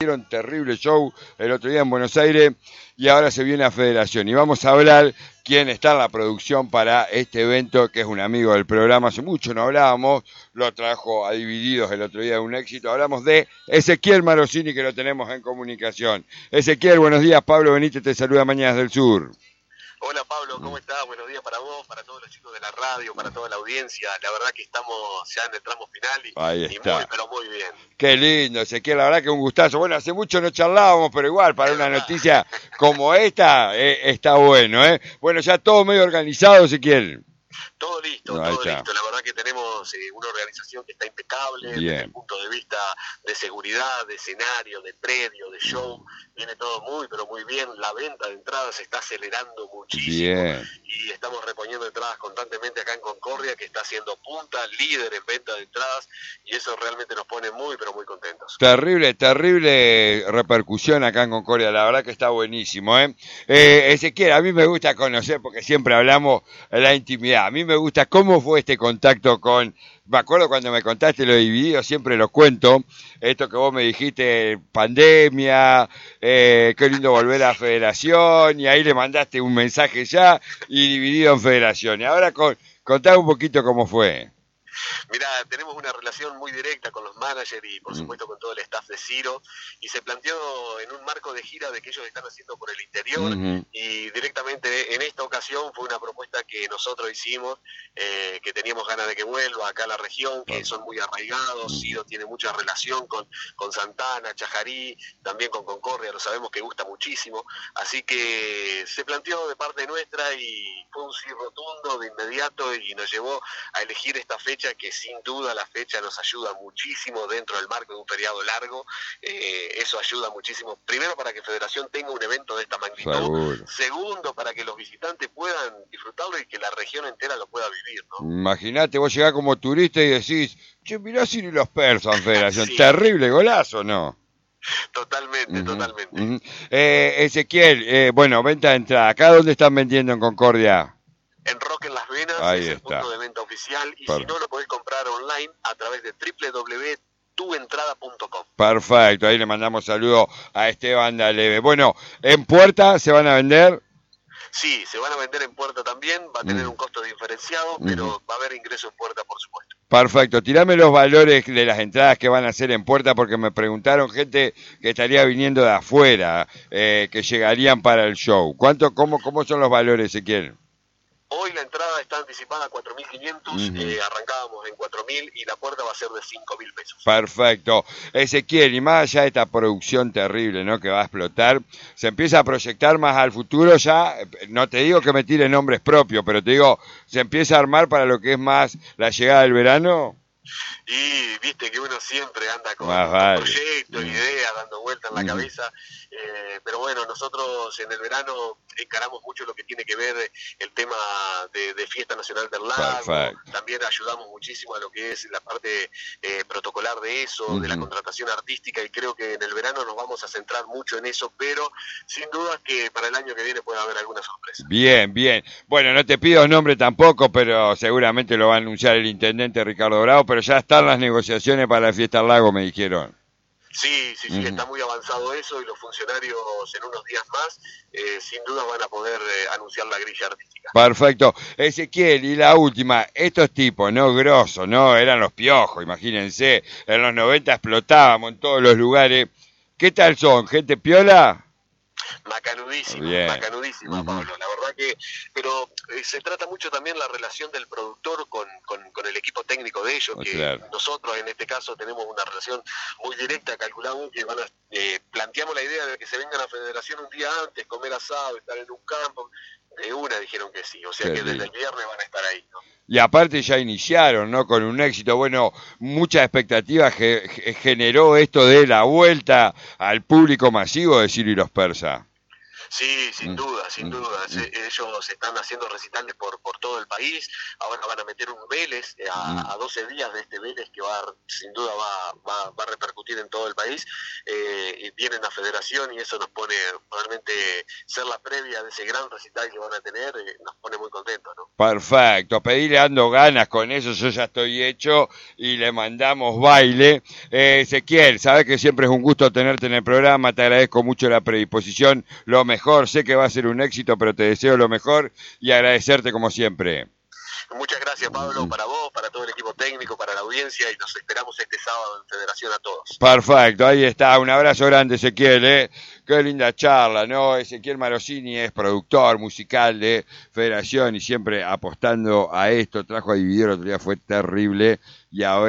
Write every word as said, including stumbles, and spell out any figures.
Hicieron terrible show el otro día en Buenos Aires y ahora se viene a Federación. Y vamos a hablar quién está en la producción para este evento, que es un amigo del programa. Hace mucho no hablábamos, lo trajo a Divididos el otro día, un éxito. Hablamos de Ezequiel Marosini, que lo tenemos en comunicación. Ezequiel, buenos días. Pablo Benítez te saluda, Mañanas del Sur. Hola Pablo, ¿cómo estás? Buenos días para vos, para todos los chicos de la radio, para toda la audiencia. La verdad que estamos ya en el tramo final y, Ahí y está. muy, pero muy bien. Qué lindo, Ezequiel, la verdad que un gustazo. Bueno, hace mucho no charlábamos, pero igual, para una noticia como esta, eh, está bueno, ¿eh? Bueno, ya todo medio organizado, Ezequiel. Todo listo, No, todo está. listo. La verdad que tenemos eh, una organización que está impecable Bien. desde el punto de vista de seguridad, de escenario, de predio, de show. Viene todo muy, pero muy bien. La venta de entradas se está acelerando muchísimo. Bien. Y estamos reponiendo entradas constantemente acá en Concordia, que está siendo punta, líder en venta de entradas. Y eso realmente nos pone muy, pero muy contentos. Terrible, terrible repercusión acá en Concordia, la verdad que está buenísimo, ¿eh? eh Ezequiel, a mí me gusta conocer, porque siempre hablamos de la intimidad, a mí me gusta cómo fue este contacto con, me acuerdo cuando me contaste lo dividido, siempre lo cuento, esto que vos me dijiste, pandemia, eh, qué lindo volver a la Federación, y ahí le mandaste un mensaje ya, y Dividido en Federación, y ahora con, contá un poquito cómo fue. Mira, tenemos una relación muy directa con los managers y por supuesto con todo el staff de Ciro, y se planteó en un marco de gira de que ellos están haciendo por el interior, uh-huh. y directamente en esta ocasión fue una propuesta que nosotros hicimos, eh, que teníamos ganas de que vuelva acá a la región, que son muy arraigados. Ciro tiene mucha relación con, con Santana, Chajarí, también con Concordia, lo sabemos que gusta muchísimo, así que se planteó de parte nuestra y fue un sí rotundo de inmediato y nos llevó a elegir esta fecha, que sin duda la fecha nos ayuda muchísimo dentro del marco de un feriado largo. Eh, eso ayuda muchísimo, primero para que Federación tenga un evento de esta magnitud, seguro. Segundo para que los visitantes puedan disfrutarlo y que la región entera lo pueda vivir, ¿no? Imagínate, vos llegás como turista y decís, che, mirá si ni los persas en Federación, sí. Terrible golazo, ¿no? Totalmente, uh-huh, totalmente. Uh-huh. Eh, Ezequiel, eh, bueno, venta de entrada, ¿acá dónde están vendiendo en Concordia? En Rock en Las Venas, ahí es el está. punto de venta oficial, y Perfecto. Si no, lo podés comprar online a través de doble u doble u doble u punto tu entrada punto com. Perfecto, ahí le mandamos saludos a Esteban Daleve. Bueno, ¿en Puerta se van a vender? Sí, se van a vender en Puerta también, va a tener mm. un costo diferenciado, pero mm. va a haber ingreso en Puerta, por supuesto. Perfecto, tirame los valores de las entradas que van a hacer en Puerta, porque me preguntaron gente que estaría viniendo de afuera, eh, que llegarían para el show. ¿Cuánto, cómo, cómo son los valores, Ezequiel? Hoy la entrada está anticipada a cuatro mil quinientos, uh-huh. eh, arrancábamos en cuatro mil y la puerta va a ser de cinco mil pesos. Perfecto. Ezequiel, y más allá de esta producción terrible, ¿no?, que va a explotar, se empieza a proyectar más al futuro ya, no te digo que me tire nombres propios, pero te digo, se empieza a armar para lo que es más la llegada del verano. Y viste que uno siempre anda con, ah, con vale. proyectos, mm. ideas, dando vueltas en la mm. cabeza, eh, pero bueno, nosotros en el verano encaramos mucho lo que tiene que ver el tema de, de Fiesta Nacional del Lago. Perfecto. También ayudamos muchísimo a lo que es la parte eh, protocolar de eso, mm. de la contratación artística, y creo que en el verano nos vamos a centrar mucho en eso, pero sin duda que para el año que viene puede haber alguna sorpresa. Bien, bien. Bueno, no te pido nombre tampoco, pero seguramente lo va a anunciar el intendente Ricardo Bravo, pero ya están las negociaciones para la Fiesta del Lago, me dijeron. Sí, sí, sí, uh-huh. está muy avanzado eso, y los funcionarios en unos días más eh, sin duda van a poder eh, anunciar la grilla artística. Perfecto. Ezequiel, y la última, estos tipos, ¿no? Grosos, ¿no? Eran los piojos, imagínense, en los noventa explotábamos en todos los lugares. ¿Qué tal son? ¿Gente piola? Macanudísima, Bien. macanudísima, uh-huh. Pablo, la verdad que, pero eh, se trata mucho también la relación del productor con, con, con el equipo técnico de ellos, que claro. nosotros en este caso tenemos una relación muy directa, calculamos que van a, eh, planteamos la idea de que se vengan a la Federación un día antes, comer asado, estar en un campo, de una dijeron que sí, o sea Qué que desde el viernes van a estar ahí, ¿no? Y aparte ya iniciaron, ¿no?, con un éxito. Bueno, mucha expectativa ge- generó esto de la vuelta al público masivo de Ciro y los Persas. Sí, sin Mm, duda, sin mm, duda. mm, Se- ellos están haciendo recitales por, por todo el país. Ahora van a meter un Vélez eh, mm. a, a doce días de este Vélez que va, a- sin duda va, va, va a repercutir en todo el país. Eh, y vienen a Federación y eso nos pone realmente ser la previa de ese gran recital que van a tener, eh, nos pone muy contentos, ¿no? Perfecto, pedirle ando ganas con eso, yo ya estoy hecho y le mandamos baile. Eh, Ezequiel, sabes que siempre es un gusto tenerte en el programa, te agradezco mucho la predisposición, lo mejor, sé que va a ser un éxito, pero te deseo lo mejor y agradecerte como siempre. Muchas gracias, Pablo, para vos, para todo el equipo técnico, para la audiencia y nos esperamos este sábado en Federación a todos. Perfecto, ahí está, un abrazo grande Ezequiel, ¿eh? Qué linda charla, ¿no? Ezequiel Marosini es productor musical de Federación y siempre apostando a esto, trajo a Dividir, otro día fue terrible y ahora...